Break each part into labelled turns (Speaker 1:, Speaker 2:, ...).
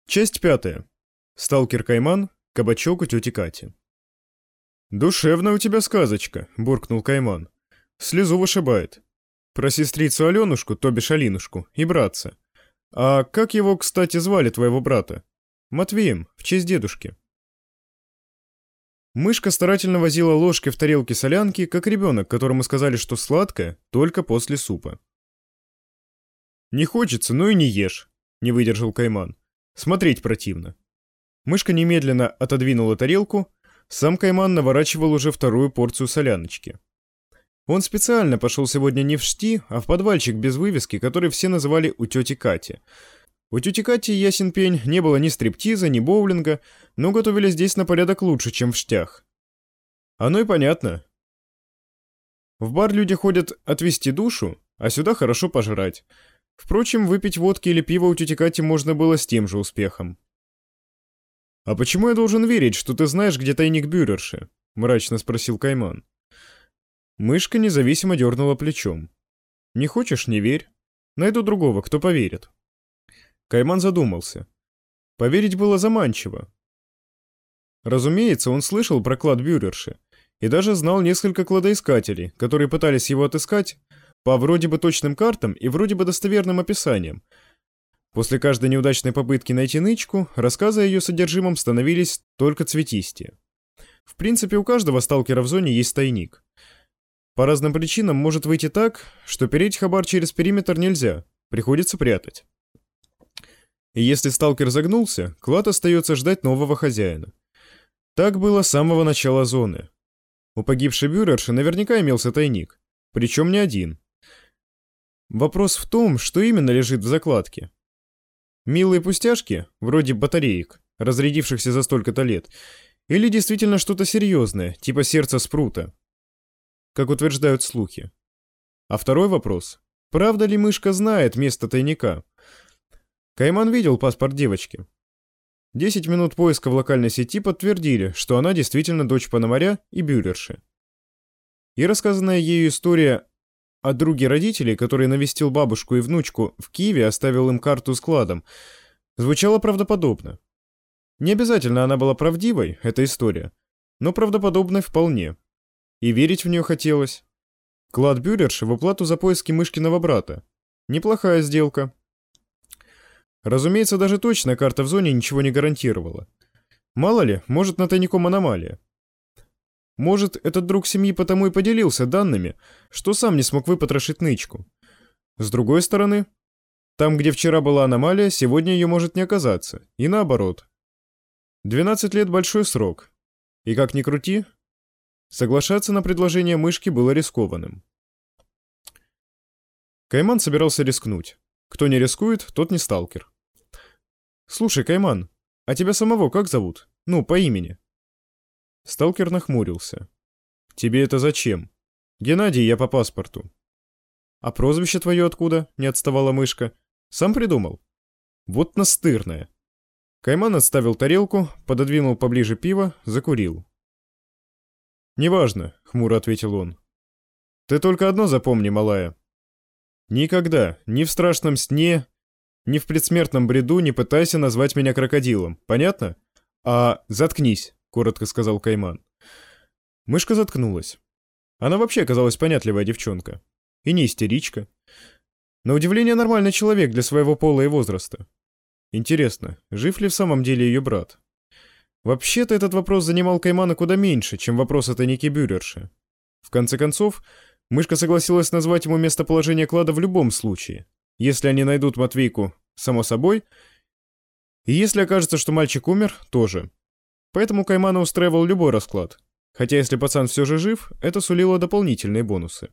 Speaker 1: Часть пятая. Сталкер Кайман, кабачок у тети Кати. «Душевная у тебя сказочка», — буркнул Кайман. «Слезу вышибает. Про сестрицу Аленушку, то бишь Алинушку, и братца. А как его, кстати, звали твоего брата? Матвеем, в честь дедушки». Мышка старательно возила ложки в тарелке солянки, как ребенок, которому сказали, что сладкое только после супа. «Не хочется, ну и не ешь», — не выдержал Кайман. «Смотреть противно». Мышка немедленно отодвинула тарелку, сам Кайман наворачивал уже вторую порцию соляночки. Он специально пошел сегодня не в шти, а в подвальчик без вывески, который все называли «у тети Кати». У тети Кати, ясен пень, не было ни стриптиза, ни боулинга, но готовили здесь на порядок лучше, чем в штях. Оно и понятно. В бар люди ходят отвести душу, а сюда хорошо пожрать. Впрочем, выпить водки или пива у тети Кати можно было с тем же успехом. «А почему я должен верить, что ты знаешь, где тайник бюрерши?» — мрачно спросил Кайман. Мышка независимо дернула плечом. «Не хочешь — не верь. Найду другого, кто поверит». Кайман задумался. Поверить было заманчиво. Разумеется, он слышал про клад бюрерши и даже знал несколько кладоискателей, которые пытались его отыскать по вроде бы точным картам и вроде бы достоверным описаниям. После каждой неудачной попытки найти нычку, рассказы о ее содержимом становились только цветистее. В принципе, у каждого сталкера в зоне есть тайник. По разным причинам может выйти так, что переть хабар через периметр нельзя, приходится прятать. И если сталкер загнулся, клад остается ждать нового хозяина. Так было с самого начала зоны. У погибшей бюрерши наверняка имелся тайник, причем не один. Вопрос в том, что именно лежит в закладке. Милые пустяшки, вроде батареек, разрядившихся за столько-то лет, или действительно что-то серьезное, типа сердца спрута, как утверждают слухи. А второй вопрос. Правда ли мышка знает место тайника? Кайман видел паспорт девочки. 10 минут поиска в локальной сети подтвердили, что она действительно дочь Пономаря и бюрерши. И рассказанная ею история о друге родителей, который навестил бабушку и внучку в Киеве и оставил им карту с кладом, звучала правдоподобно. Не обязательно она была правдивой, эта история, но правдоподобной вполне. И верить в нее хотелось. Клад бюрерши в уплату за поиски мышкиного брата. Неплохая сделка. Разумеется, даже точная карта в зоне ничего не гарантировала. Мало ли, может, на тайником аномалия. Может, этот друг семьи потому и поделился данными, что сам не смог выпотрошить нычку. С другой стороны, там, где вчера была аномалия, сегодня ее может не оказаться. И наоборот. 12 лет — большой срок. И как ни крути, соглашаться на предложение мышки было рискованным. Кайман собирался рискнуть. Кто не рискует, тот не сталкер. «Слушай, Кайман, а тебя самого как зовут? Ну, по имени?» Сталкер нахмурился. «Тебе это зачем?» «Геннадий, я по паспорту». «А прозвище твое откуда?» — не отставала мышка. «Сам придумал?» «Вот настырная». Кайман отставил тарелку, пододвинул поближе пиво, закурил. «Неважно», — хмуро ответил он. «Ты только одно запомни, малая. Никогда, ни в страшном сне, ни в предсмертном бреду не пытайся назвать меня крокодилом, понятно? Заткнись», — коротко сказал Кайман. Мышка заткнулась. Она вообще оказалась понятливая девчонка. И не истеричка. На удивление нормальный человек для своего пола и возраста. Интересно, жив ли в самом деле ее брат? Вообще-то этот вопрос занимал Каймана куда меньше, чем вопрос о тайнике бюрерши. В конце концов, мышка согласилась назвать ему местоположение клада в любом случае. Если они найдут Матвейку, само собой. И если окажется, что мальчик умер, тоже. Поэтому Каймана устраивал любой расклад. Хотя если пацан все же жив, это сулило дополнительные бонусы.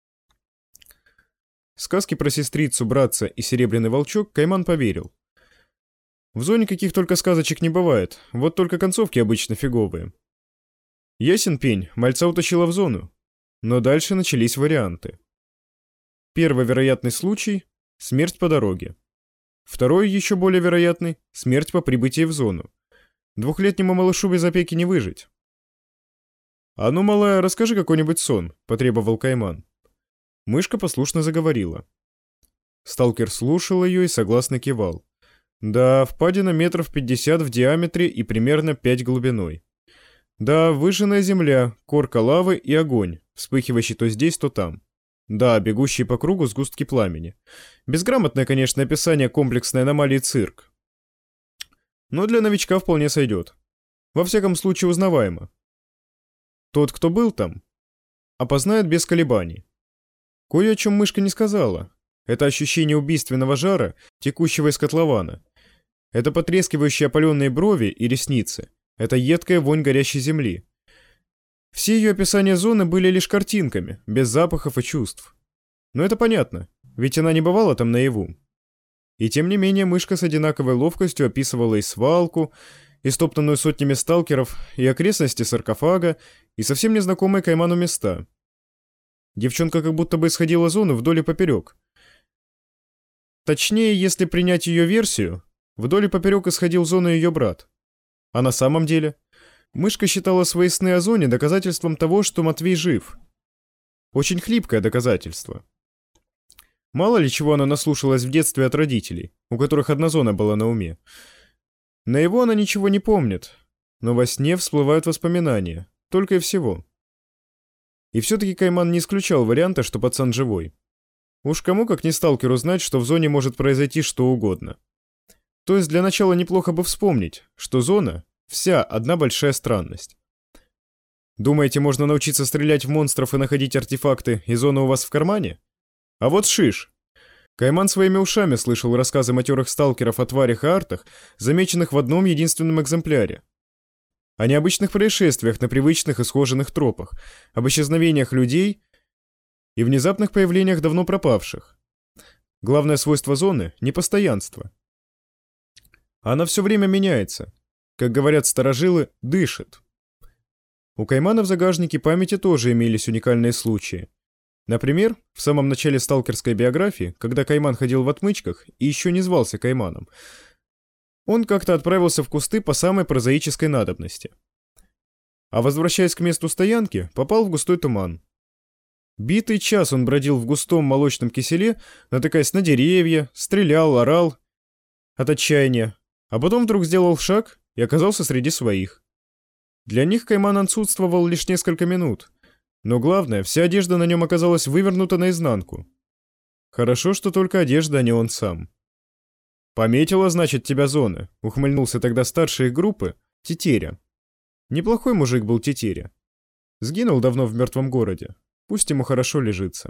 Speaker 1: Сказки про сестрицу, братца и серебряный волчок Кайман поверил. В зоне каких только сказочек не бывает, вот только концовки обычно фиговые. Ясен пень, мальца утащила в зону. Но дальше начались варианты. Первый вероятный случай — смерть по дороге. Второй, еще более вероятный — смерть по прибытии в зону. 2-летнему малышу без опеки не выжить. «А ну, малая, расскажи какой-нибудь сон», — потребовал Кайман. Мышка послушно заговорила. Сталкер слушал ее и согласно кивал. Да, впадина метров 50 в диаметре и примерно 5 глубиной. Да, выжженная земля, корка лавы и огонь, вспыхивающий то здесь, то там. Да, бегущие по кругу сгустки пламени. Безграмотное, конечно, описание комплексной аномалии цирк. Но для новичка вполне сойдет. Во всяком случае узнаваемо. Тот, кто был там, опознает без колебаний. Кое о чем мышка не сказала. Это ощущение убийственного жара, текущего из котлована. Это потрескивающие опаленные брови и ресницы. Это едкая вонь горящей земли. Все ее описания зоны были лишь картинками, без запахов и чувств. Но это понятно, ведь она не бывала там наяву. И тем не менее мышка с одинаковой ловкостью описывала и свалку, и стоптанную сотнями сталкеров, и окрестности саркофага, и совсем незнакомые Кайману места. Девчонка как будто бы исходила зону вдоль и поперек. Точнее, если принять ее версию, вдоль и поперек исходил зону ее брат. А на самом деле, мышка считала свои сны о зоне доказательством того, что Матвей жив. Очень хлипкое доказательство. Мало ли чего она наслушалась в детстве от родителей, у которых одна зона была на уме. Наяву она ничего не помнит, но во сне всплывают воспоминания, только и всего. И все-таки Кайман не исключал варианта, что пацан живой. Уж кому как не сталкеру знать, что в зоне может произойти что угодно. То есть для начала неплохо бы вспомнить, что зона — вся одна большая странность. Думаете, можно научиться стрелять в монстров и находить артефакты, и зона у вас в кармане? А вот шиш. Кайман своими ушами слышал рассказы матерых сталкеров о тварях и артах, замеченных в одном единственном экземпляре. О необычных происшествиях на привычных и схоженных тропах, об исчезновениях людей и внезапных появлениях давно пропавших. Главное свойство зоны — непостоянство. Она все время меняется. Как говорят старожилы, дышит. У Каймана в загажнике памяти тоже имелись уникальные случаи. Например, в самом начале сталкерской биографии, когда Кайман ходил в отмычках и еще не звался Кайманом, он как-то отправился в кусты по самой прозаической надобности. А возвращаясь к месту стоянки, попал в густой туман. Битый час он бродил в густом молочном киселе, натыкаясь на деревья, стрелял, орал от отчаяния, а потом вдруг сделал шаг и оказался среди своих. Для них Кайман отсутствовал лишь несколько минут, но главное, вся одежда на нем оказалась вывернута наизнанку. Хорошо, что только одежда, а не он сам. «Пометила, значит, тебя зона», — ухмыльнулся тогда старший их группы, Тетеря. Неплохой мужик был Тетеря. Сгинул давно в мертвом городе. Пусть ему хорошо лежится.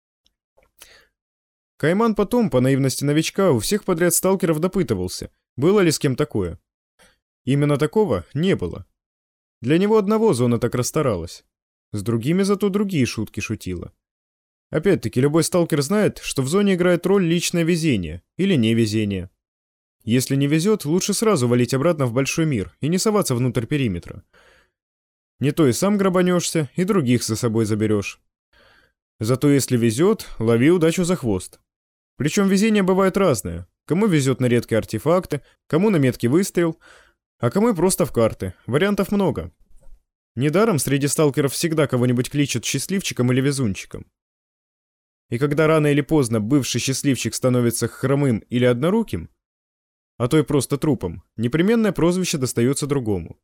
Speaker 1: Кайман потом, по наивности новичка, у всех подряд сталкеров допытывался, было ли с кем такое. Именно такого не было. Для него одного зона так расстаралась. С другими зато другие шутки шутила. Опять-таки, любой сталкер знает, что в зоне играет роль личное везение или невезение. Если не везет, лучше сразу валить обратно в большой мир и не соваться внутрь периметра. Не то и сам грабанешься, и других за собой заберешь. Зато если везет, лови удачу за хвост. Причем везение бывает разное. Кому везет на редкие артефакты, кому на меткий выстрел, а кому и просто в карты. Вариантов много. Недаром среди сталкеров всегда кого-нибудь кличут счастливчиком или везунчиком. И когда рано или поздно бывший счастливчик становится хромым или одноруким, а то и просто трупом, непременное прозвище достается другому.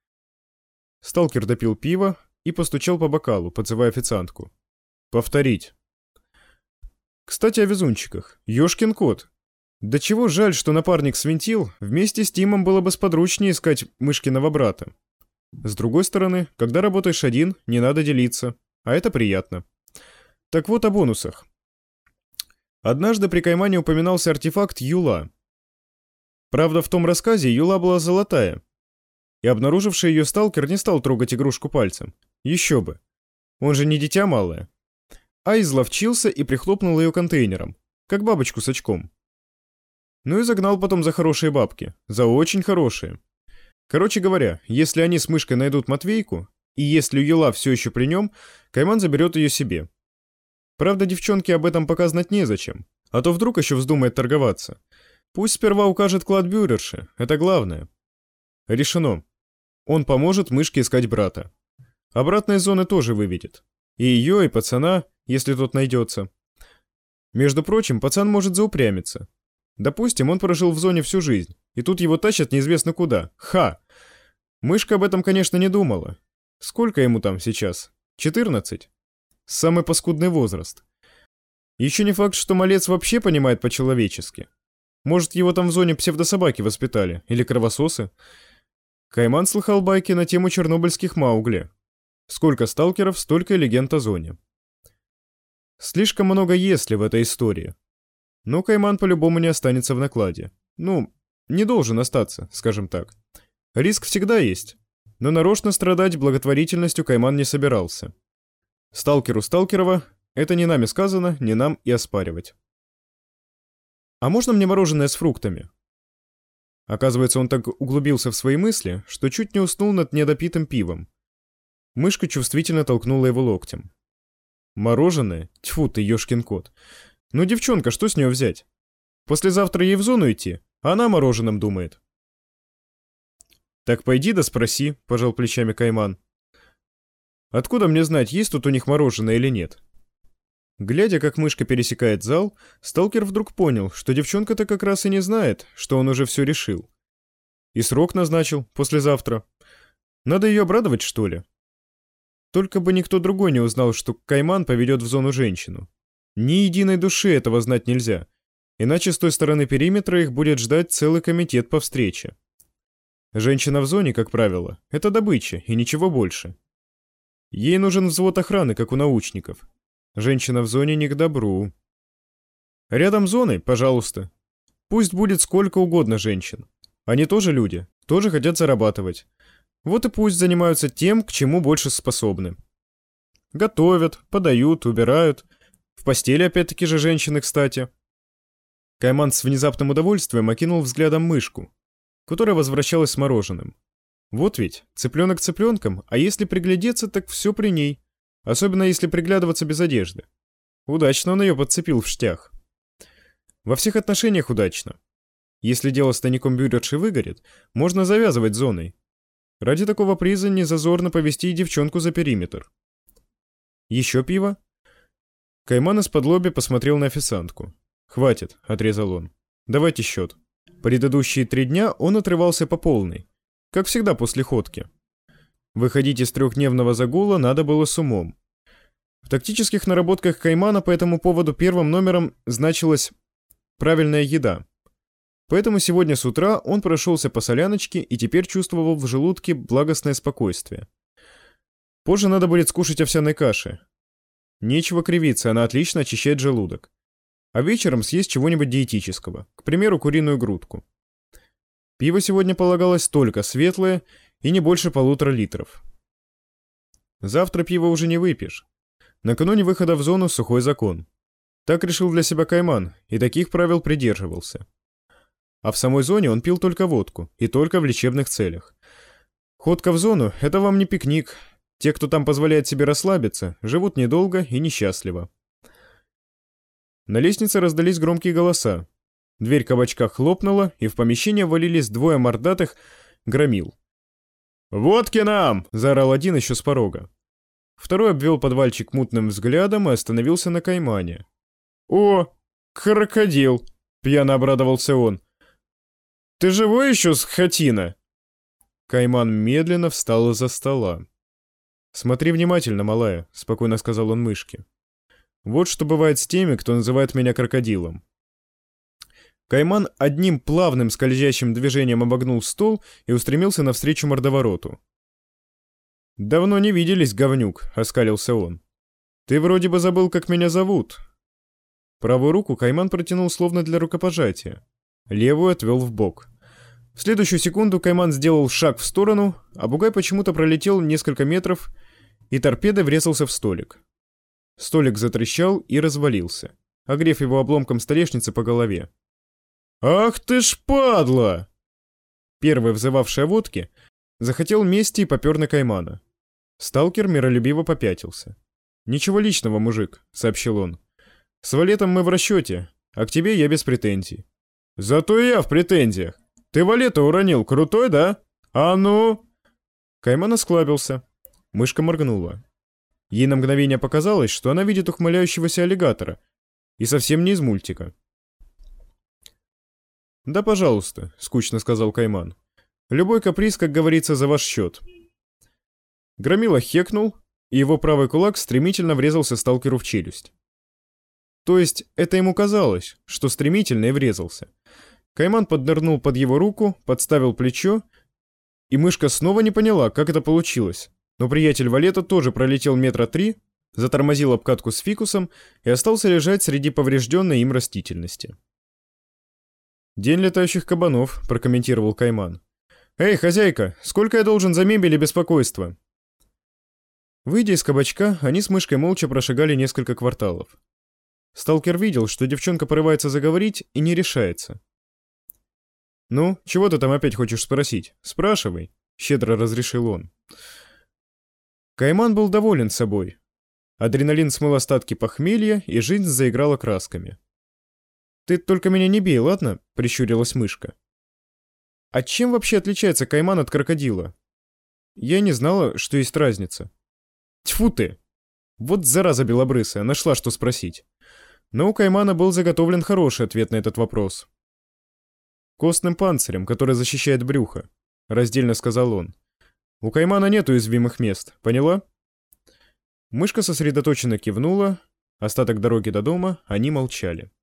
Speaker 1: Сталкер допил пиво и постучал по бокалу, подзывая официантку. «Повторить». Кстати, о везунчиках. Ёшкин кот. Да чего жаль, что напарник свинтил, вместе с Тимом было бы сподручнее искать Мышкиного брата. С другой стороны, когда работаешь один, не надо делиться, а это приятно. Так вот о бонусах. Однажды при Каймане упоминался артефакт Юла. Правда, в том рассказе Юла была золотая, и обнаруживший ее сталкер не стал трогать игрушку пальцем. Еще бы. Он же не дитя малое. А изловчился и прихлопнул ее контейнером, как бабочку с очком. Ну и загнал потом за хорошие бабки, за очень хорошие. Короче говоря, если они с Мышкой найдут Матвейку, и если Юла все еще при нем, Кайман заберет ее себе. Правда, девчонке об этом пока знать незачем, а то вдруг еще вздумает торговаться. Пусть сперва укажет клад бюрерши, это главное. Решено. Он поможет Мышке искать брата. Обратной зоны тоже выведет. И ее, и пацана, если тот найдется. Между прочим, пацан может заупрямиться. Допустим, он прожил в зоне всю жизнь, и тут его тащат неизвестно куда. Ха! Мышка об этом, конечно, не думала. Сколько ему там сейчас? 14? Самый паскудный возраст. Еще не факт, что малец вообще понимает по-человечески. Может, его там в зоне псевдособаки воспитали, или кровососы? Кайман слыхал байки на тему чернобыльских Маугли. Сколько сталкеров, столько и легенд о зоне. Слишком много «если» в этой истории. Но Кайман по-любому не останется в накладе. Ну, не должен остаться, скажем так. Риск всегда есть. Но нарочно страдать благотворительностью Кайман не собирался. Сталкеру Сталкерова это не нами сказано, не нам и оспаривать. «А можно мне мороженое с фруктами?» Оказывается, он так углубился в свои мысли, что чуть не уснул над недопитым пивом. Мышка чувствительно толкнула его локтем. «Мороженое? Тьфу ты, ёшкин кот. Ну, девчонка, что с нее взять? Послезавтра ей в зону идти, а она о мороженом думает». «Так пойди да спроси», — пожал плечами Кайман. «Откуда мне знать, есть тут у них мороженое или нет?» Глядя, как мышка пересекает зал, сталкер вдруг понял, что девчонка-то как раз и не знает, что он уже все решил. И срок назначил, послезавтра. Надо ее обрадовать, что ли? Только бы никто другой не узнал, что Кайман поведет в зону женщину. Ни единой души этого знать нельзя, иначе с той стороны периметра их будет ждать целый комитет по встрече. Женщина в зоне, как правило, это добыча и ничего больше. Ей нужен взвод охраны, как у научников. Женщина в зоне не к добру. Рядом с зоной, пожалуйста. Пусть будет сколько угодно женщин. Они тоже люди, тоже хотят зарабатывать. Вот и пусть занимаются тем, к чему больше способны. Готовят, подают, убирают. В постели опять-таки же женщины, кстати. Кайман с внезапным удовольствием окинул взглядом мышку, которая возвращалась с мороженым. Вот ведь, цыпленок цыпленком, а если приглядеться, так все при ней. Особенно если приглядываться без одежды. Удачно он ее подцепил в штях. Во всех отношениях удачно. Если дело с тайником Бюрерши выгорит, можно завязывать зоной. Ради такого приза не зазорно повести девчонку за периметр. Еще пиво? Кайман из-под посмотрел на официантку. «Хватит», — отрезал он. «Давайте счет». Предыдущие 3 дня он отрывался по полной. Как всегда после ходки. Выходить из 3-дневного загула надо было с умом. В тактических наработках Каймана по этому поводу первым номером значилась «правильная еда». Поэтому сегодня с утра он прошелся по соляночке и теперь чувствовал в желудке благостное спокойствие. Позже надо будет скушать овсяной каши. Нечего кривиться, она отлично очищает желудок. А вечером съесть чего-нибудь диетического, к примеру, куриную грудку. Пиво сегодня полагалось только светлое и не больше 1,5 литра. Завтра пиво уже не выпьешь. Накануне выхода в зону сухой закон. Так решил для себя Кайман, и таких правил придерживался. А в самой зоне он пил только водку, и только в лечебных целях. Ходка в зону — это вам не пикник. Те, кто там позволяет себе расслабиться, живут недолго и несчастливо. На лестнице раздались громкие голоса. Дверь кабачка хлопнула, и в помещение ввалились 2 мордатых громил. «Водки нам!» — заорал один еще с порога. Второй обвел подвальчик мутным взглядом и остановился на Каймане. «О, крокодил!» — пьяно обрадовался он. «Ты живой еще, скотина?» Кайман медленно встал из-за стола. «Смотри внимательно, малая», — спокойно сказал он мышке. «Вот что бывает с теми, кто называет меня крокодилом». Кайман одним плавным скользящим движением обогнул стол и устремился навстречу мордовороту. «Давно не виделись, говнюк», — оскалился он. «Ты вроде бы забыл, как меня зовут». Правую руку Кайман протянул словно для рукопожатия. Левую отвел в бок. В следующую секунду Кайман сделал шаг в сторону, а бугай почему-то пролетел несколько метров и торпедой врезался в столик. Столик затрещал и развалился, огрев его обломком столешницы по голове. «Ах ты ж падла!» Первый, взывавший о водке, захотел мести и попер на Каймана. Сталкер миролюбиво попятился. «Ничего личного, мужик», — сообщил он. «С валетом мы в расчете, а к тебе я без претензий». «Зато и я в претензиях. Ты валета уронил, крутой, да? А ну!» Кайман осклабился. Мышка моргнула. Ей на мгновение показалось, что она видит ухмыляющегося аллигатора. И совсем не из мультика. «Да, пожалуйста», — скучно сказал Кайман. «Любой каприз, как говорится, за ваш счет». Громила хекнул, и его правый кулак стремительно врезался сталкеру в челюсть. То есть, это ему казалось, что стремительно и врезался. Кайман поднырнул под его руку, подставил плечо, и мышка снова не поняла, как это получилось. Но приятель Валета тоже пролетел 3 метра, затормозил обкатку с фикусом и остался лежать среди поврежденной им растительности. «День летающих кабанов», — прокомментировал Кайман. «Эй, хозяйка, сколько я должен за мебель и беспокойство?» Выйдя из кабачка, они с мышкой молча прошагали несколько кварталов. Сталкер видел, что девчонка порывается заговорить и не решается. «Ну, чего ты там опять хочешь спросить? Спрашивай», — щедро разрешил он. Кайман был доволен собой. Адреналин смыл остатки похмелья, и жизнь заиграла красками. «Ты только меня не бей, ладно?» — прищурилась мышка. «А чем вообще отличается кайман от крокодила?» «Я не знала, что есть разница». «Тьфу ты! Вот зараза белобрысая, нашла что спросить». Но у каймана был заготовлен хороший ответ на этот вопрос. «Костным панцирем, который защищает брюхо», — раздельно сказал он. «У каймана нет уязвимых мест, поняла?» Мышка сосредоточенно кивнула, остаток дороги до дома они молчали.